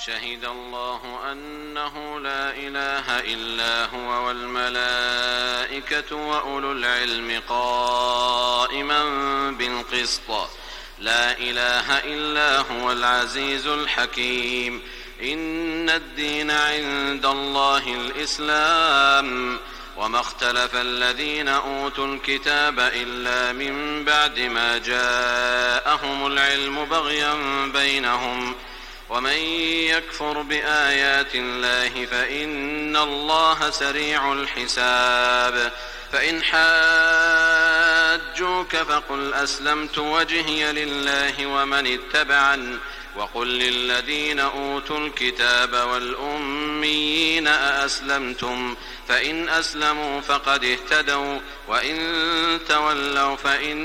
شهد الله أنه لا إله إلا هو والملائكة وأولو العلم قائما بالقسط لا إله إلا هو العزيز الحكيم إن الدين عند الله الإسلام وما اختلف الذين أوتوا الكتاب إلا من بعد ما جاءهم العلم بغيا بينهم ومن يكفر بآيات الله فإن الله سريع الحساب فإن حاجوك فقل أسلمت وجهي لله ومن اتبعن وقل للذين أوتوا الكتاب والأميين أأسلمتم فإن أسلموا فقد اهتدوا وإن تولوا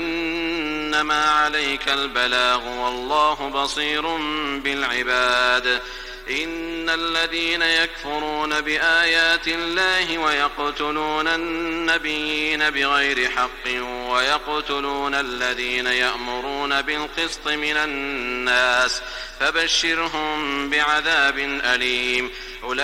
فإنما عليك البلاغ والله بصير بالعباد إن الذين يكفرون بآيات الله ويقتلون النبيين بغير حق ويقتلون الذين يأمرون بالقسط من الناس فبشرهم بعذاب أليم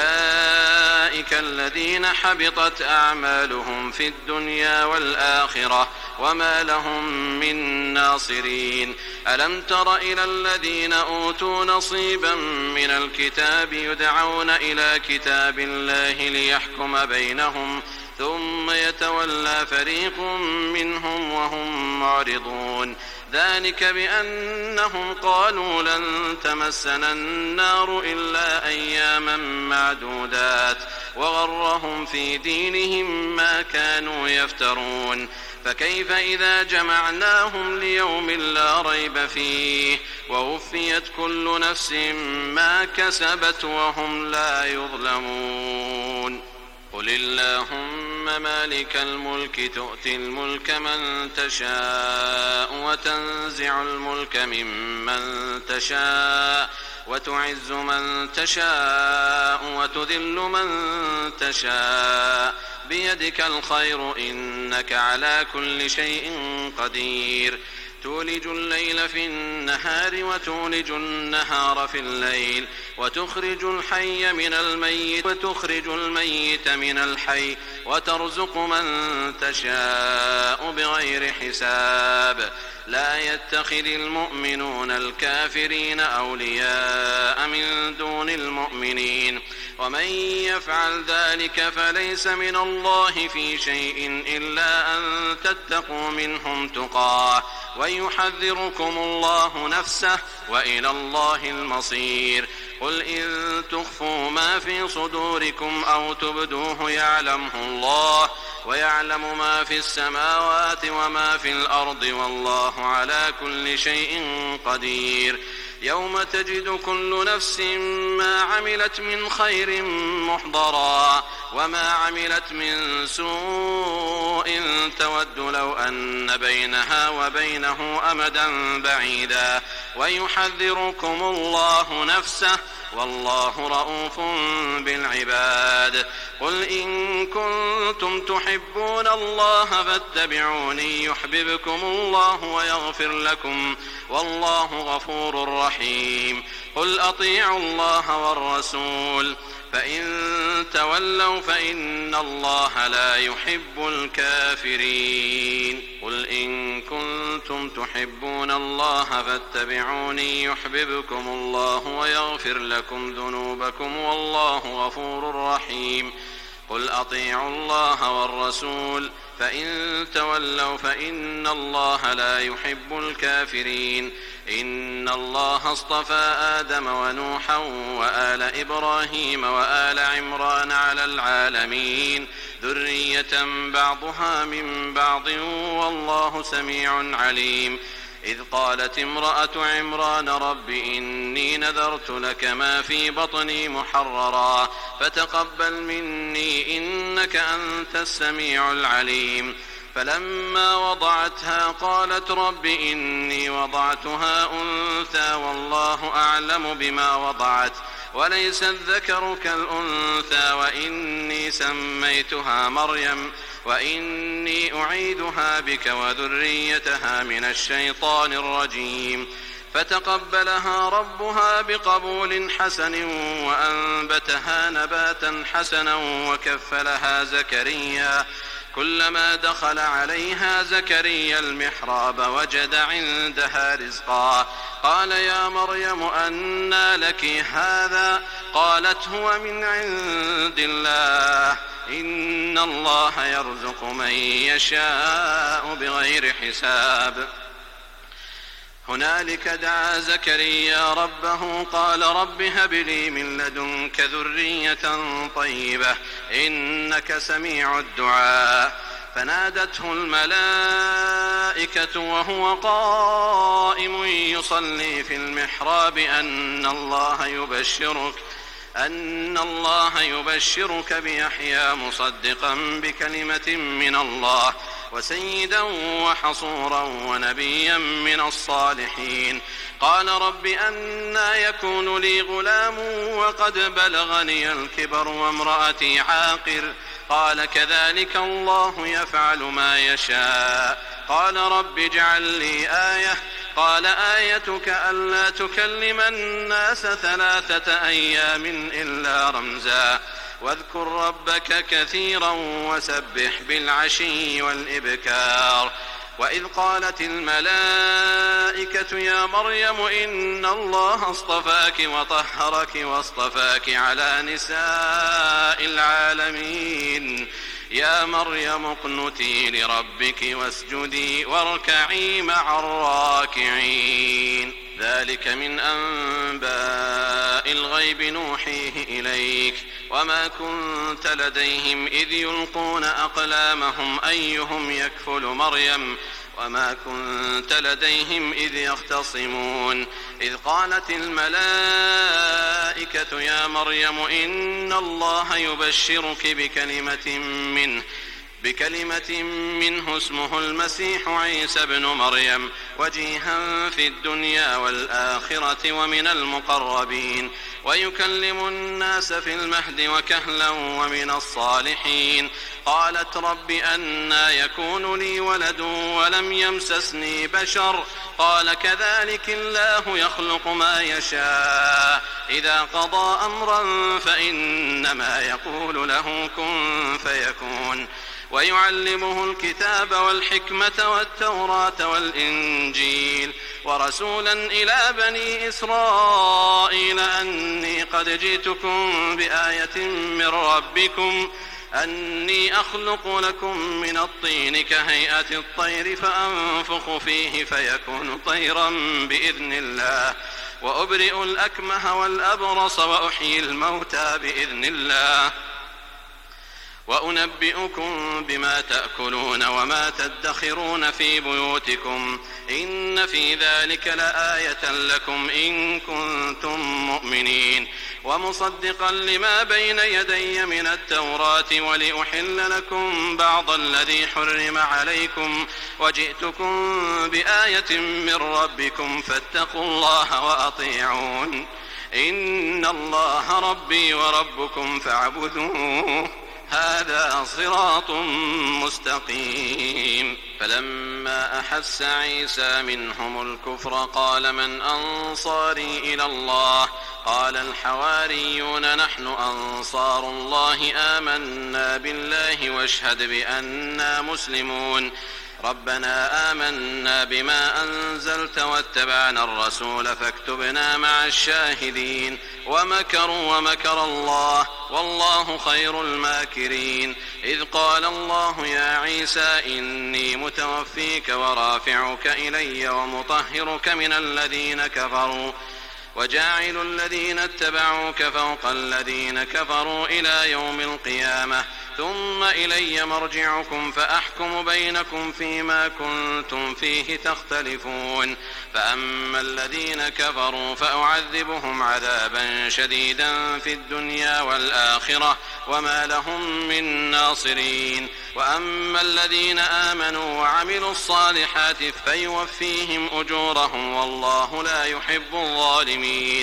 أولئك الذين حبطت أعمالهم في الدنيا والآخرة وما لهم من ناصرين ألم تر إلى الذين أوتوا نصيبا من الكتاب يدعون إلى كتاب الله ليحكم بينهم ثم يتولى فريق منهم وهم معرضون ذلك بأنهم قالوا لن تمسنا النار إلا أياما معدودات وغرهم في دينهم ما كانوا يفترون فكيف إذا جمعناهم ليوم لا ريب فيه ووفيت كل نفس ما كسبت وهم لا يظلمون قل اللهم مالك الملك تؤتي الملك من تشاء وتنزع الملك ممن تشاء وتعز من تشاء وتذل من تشاء بيدك الخير إنك على كل شيء قدير تولج الليل في النهار وتولج النهار في الليل وتخرج الحي من الميت وتخرج الميت من الحي وترزق من تشاء بغير حساب لا يتخذ المؤمنون الكافرين أولياء من دون المؤمنين ومن يفعل ذلك فليس من الله في شيء إلا أن تتقوا منهم تقاه ويحذركم الله نفسه وإلى الله المصير قل إن تخفوا ما في صدوركم أو تبدوه يعلمه الله ويعلم ما في السماوات وما في الأرض والله على كل شيء قدير يوم تجد كل نفس ما عملت من خير محضرا وما عملت من سوء تود لو أن بينها وبينه أمدا بعيدا ويحذركم الله نفسه والله رؤوف بالعباد قل إن كنتم تحبون الله فاتبعوني يحببكم الله ويغفر لكم والله غفور رحيم قل أطيعوا الله والرسول فإن تولوا فإن الله لا يحب الكافرين قل إن كنتم تحبون الله فاتبعوني يحببكم الله ويغفر لكم ذنوبكم والله غفور رحيم قل أطيعوا الله والرسول فإن تولوا فإن الله لا يحب الكافرين إن الله اصطفى آدم ونوحا وآل إبراهيم وآل عمران على العالمين ذرية بعضها من بعض والله سميع عليم إذ قالت امرأة عمران رب إني نذرت لك ما في بطني محررا فتقبل مني إنك أنت السميع العليم فلما وضعتها قالت رب إني وضعتها أنثى والله أعلم بما وضعت وليس الذكر كالأنثى وإني سميتها مريم وإني أعيدها بك وذريتها من الشيطان الرجيم فتقبلها ربها بقبول حسن وأنبتها نباتا حسنا وكفلها زكريا. كلما دخل عليها زكريا المحراب وجد عندها رزقا قال يا مريم أنى لك هذا؟ قالت هو من عند الله إن الله يرزق من يشاء بغير حساب. هنالك دعا زكريا ربه قال رب هب لي من لدنك ذرية طيبة إنك سميع الدعاء. فنادته الملائكة وهو قائم يصلي في المحراب أن الله يبشرك بيحيى مصدقا بكلمة من الله وسيدا وحصورا ونبيا من الصالحين. قال رب أنى يكون لي غلام وقد بلغني الكبر وامرأتي عاقر؟ قال كذلك الله يفعل ما يشاء. قال رب اجعل لي آية. قال آيتك ألا تكلم الناس 3 أيام إلا رمزا واذكر ربك كثيرا وسبح بالعشي والإبكار. وإذ قالت الملائكة يا مريم إن الله اصطفاك وطهرك واصطفاك على نساء العالمين يا مريم اقنتي لربك واسجدي واركعي مع الراكعين. ذلك من أنباء الغيب نوحيه إليك وما كنت لديهم إذ يلقون أقلامهم أيهم يكفل مريم وما كنت لديهم إذ يختصمون. إذ قالت الملائكة يا مريم إن الله يبشرك بكلمة منه اسمه المسيح عيسى ابن مريم وجيها في الدنيا والآخرة ومن المقربين ويكلم الناس في المهد وكهلا ومن الصالحين. قالت رب أنى يكون لي ولد ولم يمسسني بشر؟ قال كذلك الله يخلق ما يشاء إذا قضى أمرا فإنما يقول له كن فيكون. ويعلمه الكتاب والحكمة والتوراة والإنجيل ورسولا إلى بني إسرائيل أني قد جئتكم بآية من ربكم أني أخلق لكم من الطين كهيئة الطير فأنفخ فيه فيكون طيرا بإذن الله وأبرئ الأكمه والأبرص وأحيي الموتى بإذن الله وأنبئكم بما تأكلون وما تدخرون في بيوتكم إن في ذلك لآية لكم إن كنتم مؤمنين. ومصدقا لما بين يدي من التوراة ولأحل لكم بعض الذي حرم عليكم وجئتكم بآية من ربكم فاتقوا الله وأطيعون إن الله ربي وربكم فاعبدوه هذا صراط مستقيم. فلما أحس عيسى منهم الكفر قال من أنصاري إلى الله؟ قال الحواريون نحن أنصار الله آمنا بالله واشهد بأننا مسلمون. ربنا آمنا بما أنزلت واتبعنا الرسول فاكتبنا مع الشاهدين. ومكروا ومكر الله والله خير الماكرين. إذ قال الله يا عيسى إني متوفيك ورافعك إلي ومطهرك من الذين كفروا وجاعل الذين اتبعوك فوق الذين كفروا إلى يوم القيامة ثم إلي مرجعكم فأحكم بينكم فيما كنتم فيه تختلفون. فأما الذين كفروا فأعذبهم عذابا شديدا في الدنيا والآخرة وما لهم من ناصرين. وأما الذين آمنوا وعملوا الصالحات فيوفيهم أجورهم والله لا يحب الظالمين.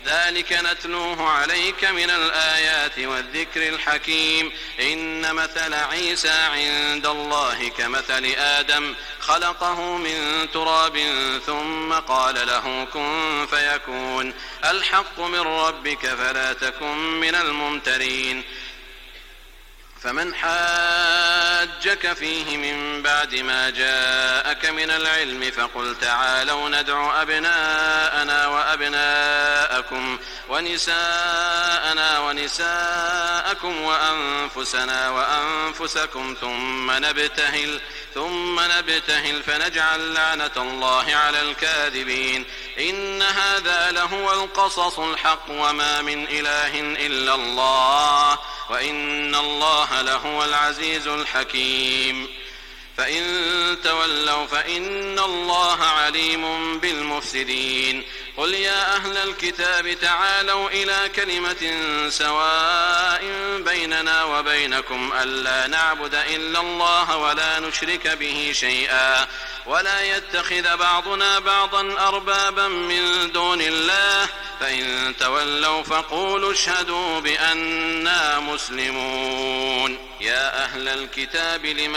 ذلك نتلوه عليك من الآيات والذكر الحكيم. إن مثل عيسى عند الله كمثل آدم خلقه من تراب ثم قال له كن فيكون. الحق من ربك فلا تكن من الممترين. فمن حاجك فيه من بعد ما جاءك من العلم فقل تعالوا ندع أبناءنا وأبناءكم ونساءنا ونساءكم وأنفسنا وأنفسكم ثم نبتهل فنجعل لعنة الله على الكاذبين. إن هذا لهو القصص الحق وما من إله إلا الله وإن الله لهو العزيز الحكيم. فإن تولوا فإن الله عليم بالمفسدين. قل يا أهل الكتاب تعالوا إلى كلمة سواء بيننا وبينكم ألا نعبد إلا الله ولا نشرك به شيئا ولا يتخذ بعضنا بعضا أربابا من دون الله فإن تولوا فقولوا اشهدوا بأننا مسلمون. يا أهل الكتاب لم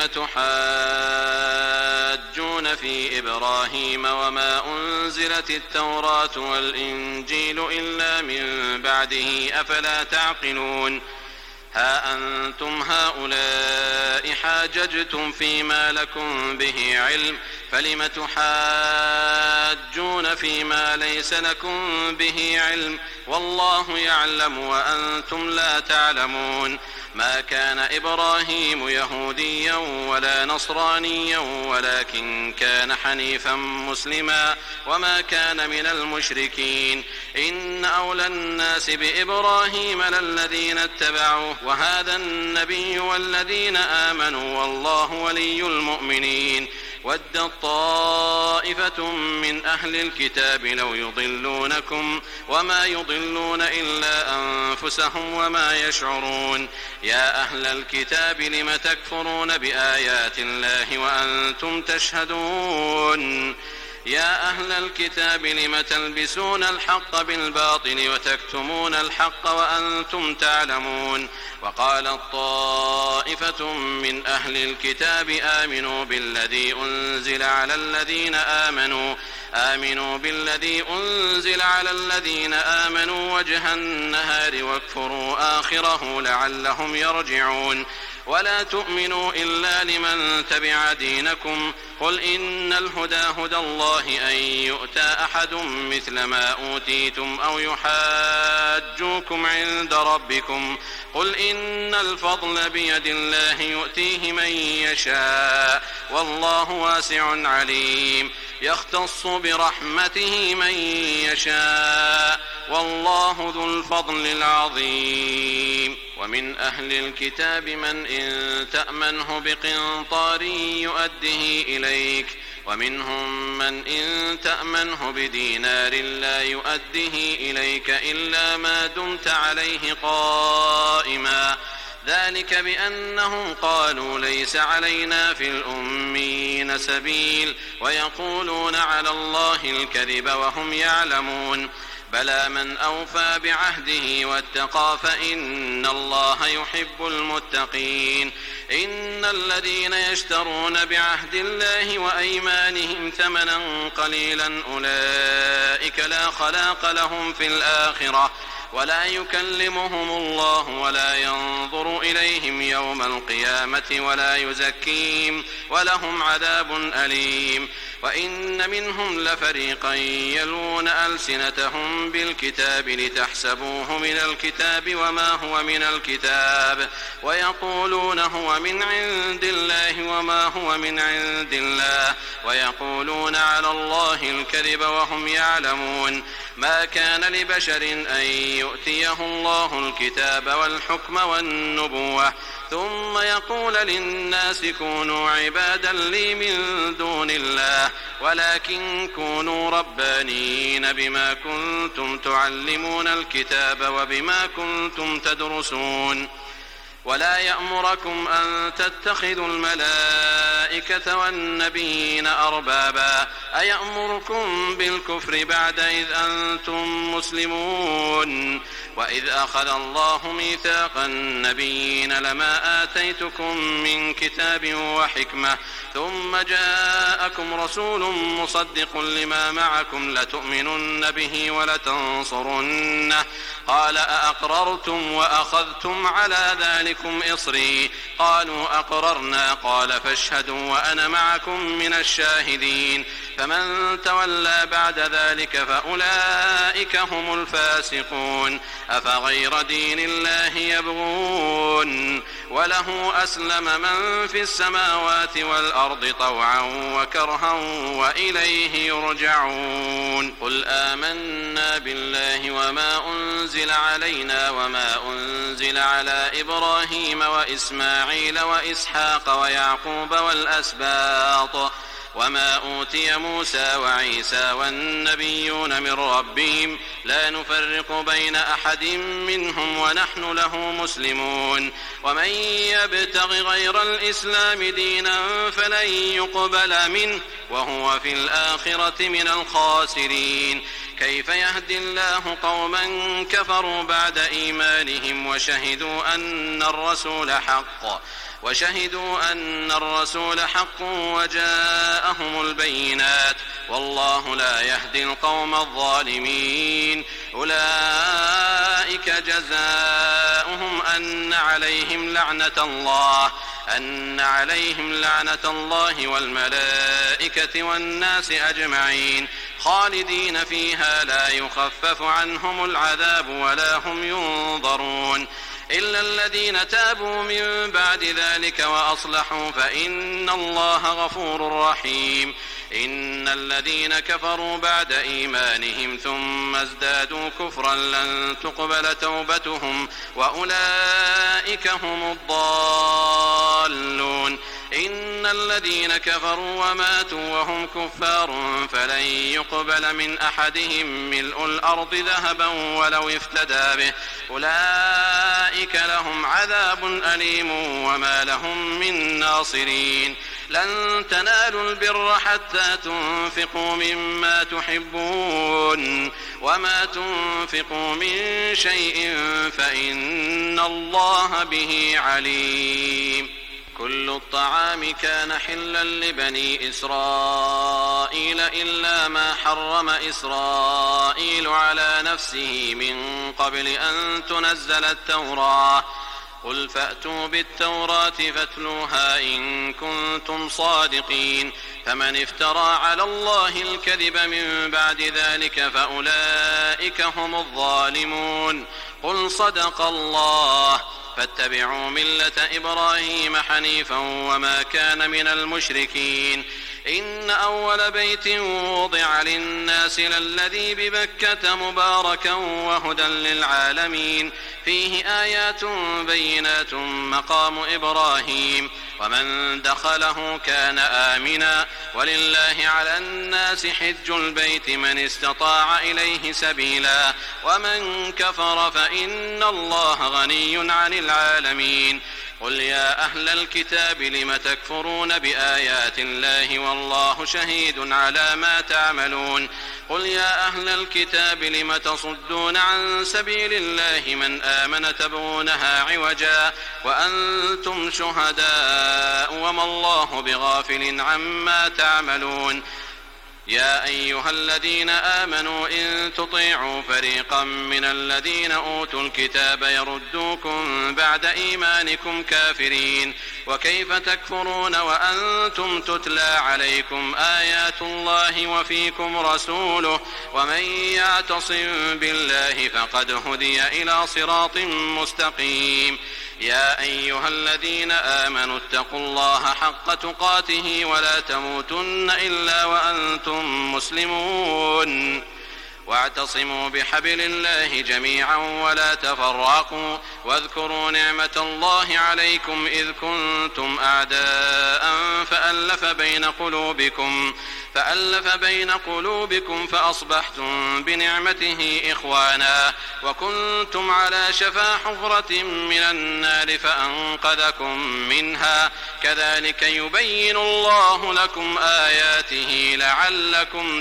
تحاجون في إبراهيم وما أنزلت التوراة والإنجيل إلا من بعده أفلا تعقلون. ها أنتم هؤلاء حاججتم فيما لكم به علم فلم تحاجون فيما ليس لكم به علم والله يعلم وأنتم لا تعلمون. ما كان إبراهيم يهوديا ولا نصرانيا ولكن كان حنيفا مسلما وما كان من المشركين. إن أولى الناس بإبراهيم للذين اتبعوه وهذا النبي والذين آمنوا والله ولي المؤمنين. ودت طائفة من أهل الكتاب لو يضلونكم وما يضلون إلا أنفسهم وما يشعرون. يا أهل الكتاب لم تكفرون بآيات الله وأنتم تشهدون. يا أهل الكتاب لم تلبسون الحق بالباطل وتكتمون الحق وأنتم تعلمون. وقالت طائفة من أهل الكتاب آمنوا بالذي أنزل على الذين آمنوا وجه النهار واكفروا آخره لعلهم يرجعون. ولا تؤمنوا إلا لمن تبع دينكم. قل إن الهدى هدى الله أن يؤتى أحد مثل ما أوتيتم أو يحاجوكم عند ربكم. قل إن الفضل بيد الله يؤتيه من يشاء والله واسع عليم. يختص برحمته من يشاء والله ذو الفضل العظيم. ومن أهل الكتاب من إن تأمنه بقنطار يؤده إليك ومنهم من إن تأمنه بدينار لا يؤده إليك إلا ما دمت عليه قائما. ذلك بأنهم قالوا ليس علينا في الأمين سبيل ويقولون على الله الكذب وهم يعلمون. بلى من أوفى بعهده واتقى فإن الله يحب المتقين. إن الذين يشترون بعهد الله وأيمانهم ثمنا قليلا أولئك لا خلاق لهم في الآخرة ولا يكلمهم الله ولا ينظر إليهم يوم القيامة ولا يزكيهم ولهم عذاب أليم. وإن منهم لفريقا يلون ألسنتهم بالكتاب لتحسبوه من الكتاب وما هو من الكتاب ويقولون هو من عند الله وما هو من عند الله ويقولون على الله الكذب وهم يعلمون. ما كان لبشر أن يؤتيه الله الكتاب والحكم والنبوة ثم يقول للناس كونوا عبادا لي من دون الله ولكن كونوا ربانيين بما كنتم تعلمون الكتاب وبما كنتم تدرسون. ولا يأمركم أن تتخذوا الملائكة والنبيين أربابا أيأمركم بالكفر بعد إذ أنتم مسلمون وإذ أخذ الله ميثاق النبيين لما آتيتكم من كتاب وحكمة ثم جاءكم رسول مصدق لما معكم لتؤمنن به ولتنصرنه قال أأقررتم وأخذتم على ذلكم إصري قالوا أقررنا قال فاشهدوا وأنا معكم من الشاهدين فمن تولى بعد ذلك فأولئك هم الفاسقون أفغير دين الله يبغون وله أسلم من في السماوات والأرض طوعا وكرها وإليه يرجعون قل آمنا بالله وما أنزل علينا وما أنزل على إبراهيم وإسماعيل وإسحاق ويعقوب والأسباط وما أوتي موسى وعيسى والنبيون من ربهم لا نفرق بين أحد منهم ونحن له مسلمون ومن يبتغ غير الإسلام دينا فلن يقبل منه وهو في الآخرة من الخاسرين كيف يهدي الله قوما كفروا بعد إيمانهم وشهدوا أن الرسول حق وجاءهم البينات والله لا يهدي القوم الظالمين أولئك جزاؤهم أن عليهم لعنة الله والملائكة والناس أجمعين خالدين فيها لا يخفف عنهم العذاب ولا هم ينظرون إلا الذين تابوا من بعد ذلك وأصلحوا فإن الله غفور رحيم إن الذين كفروا بعد إيمانهم ثم ازدادوا كفرا لن تقبل توبتهم وأولئك هم الضالون إن الذين كفروا وماتوا وهم كفار فلن يقبل من أحدهم ملء الأرض ذهبا ولو افتدى به أولئك لهم عذاب أليم وما لهم من ناصرين لن تنالوا البر حتى تنفقوا مما تحبون وما تنفقوا من شيء فإن الله به عليم كل الطعام كان حلا لبني إسرائيل إلا ما حرم إسرائيل على نفسه من قبل أن تنزل التوراة قل فأتوا بالتوراة فاتلوها إن كنتم صادقين فمن افترى على الله الكذب من بعد ذلك فأولئك هم الظالمون قل صدق الله فاتبعوا ملة إبراهيم حنيفا وما كان من المشركين إن أول بيت وضع للناس للذي ببكة مباركا وهدى للعالمين فيه آيات بينات مقام إبراهيم ومن دخله كان آمنا ولله على الناس حج البيت من استطاع إليه سبيلا ومن كفر فإن الله غني عن العالمين قل يا أهل الكتاب لم تكفرون بآيات الله والله شهيد على ما تعملون قل يا أهل الكتاب لم تصدون عن سبيل الله من آمن تبغونها عوجا وأنتم شهداء وما الله بغافل عما تعملون يا أيها الذين آمنوا إن تطيعوا فريقا من الذين أوتوا الكتاب يردوكم بعد إيمانكم كافرين وكيف تكفرون وأنتم تتلى عليكم آيات الله وفيكم رسوله ومن يعتصم بالله فقد هدي إلى صراط مستقيم يا أيها الذين آمنوا اتقوا الله حق تقاته ولا تموتن إلا وأنتم مسلمون واعتصموا بحبل الله جميعا ولا تفرقوا واذكروا نعمة الله عليكم إذ كنتم أعداء فألف بين قلوبكم فأصبحتم بنعمته إخوانا وكنتم على شفا حفرة من النار فأنقذكم منها كذلك يبين الله لكم آياته لعلكم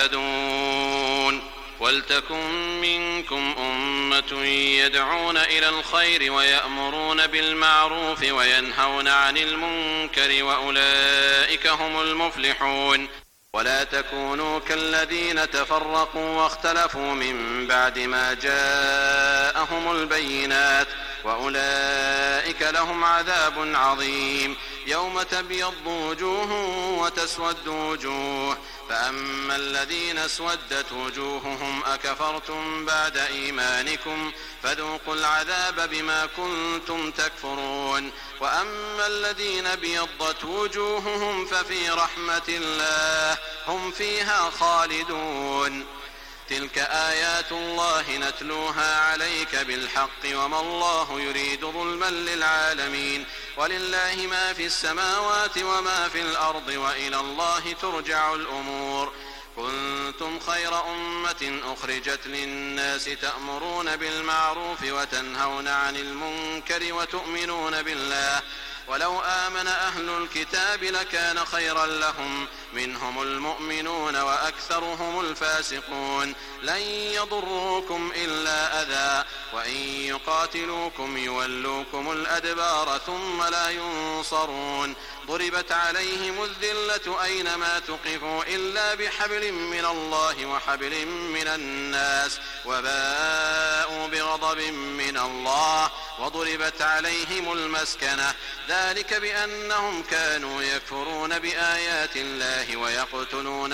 تهتدون ولتكن منكم أمة يدعون إلى الخير ويأمرون بالمعروف وينهون عن المنكر وأولئك هم المفلحون ولا تكونوا كالذين تفرقوا واختلفوا من بعد ما جاءهم البينات وأولئك لهم عذاب عظيم يوم تبيض وجوه وتسود وجوه فأما الذين اسودت وجوههم أكفرتم بعد إيمانكم فذوقوا العذاب بما كنتم تكفرون وأما الذين ابيضت وجوههم ففي رحمة الله هم فيها خالدون تلك آيات الله نتلوها عليك بالحق وما الله يريد ظلما للعالمين ولله ما في السماوات وما في الأرض وإلى الله ترجع الأمور كنتم خير أمة أخرجت للناس تأمرون بالمعروف وتنهون عن المنكر وتؤمنون بالله ولو آمن أهل الكتاب لكان خيرا لهم منهم المؤمنون وأكثرهم الفاسقون لن يضروكم إلا أذى وإن يقاتلوكم يولوكم الأدبار ثم لا ينصرون ضربت عليهم الذلة أينما تقفوا إلا بحبل من الله وحبل من الناس وباءوا بغضب من الله وضربت عليهم المسكنة ذلك بأنهم كانوا يكفرون بآيات الله ويقتلون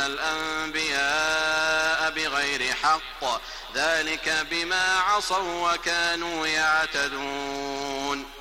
الأنبياء بغير حق ذلك بما عصوا وكانوا يعتدون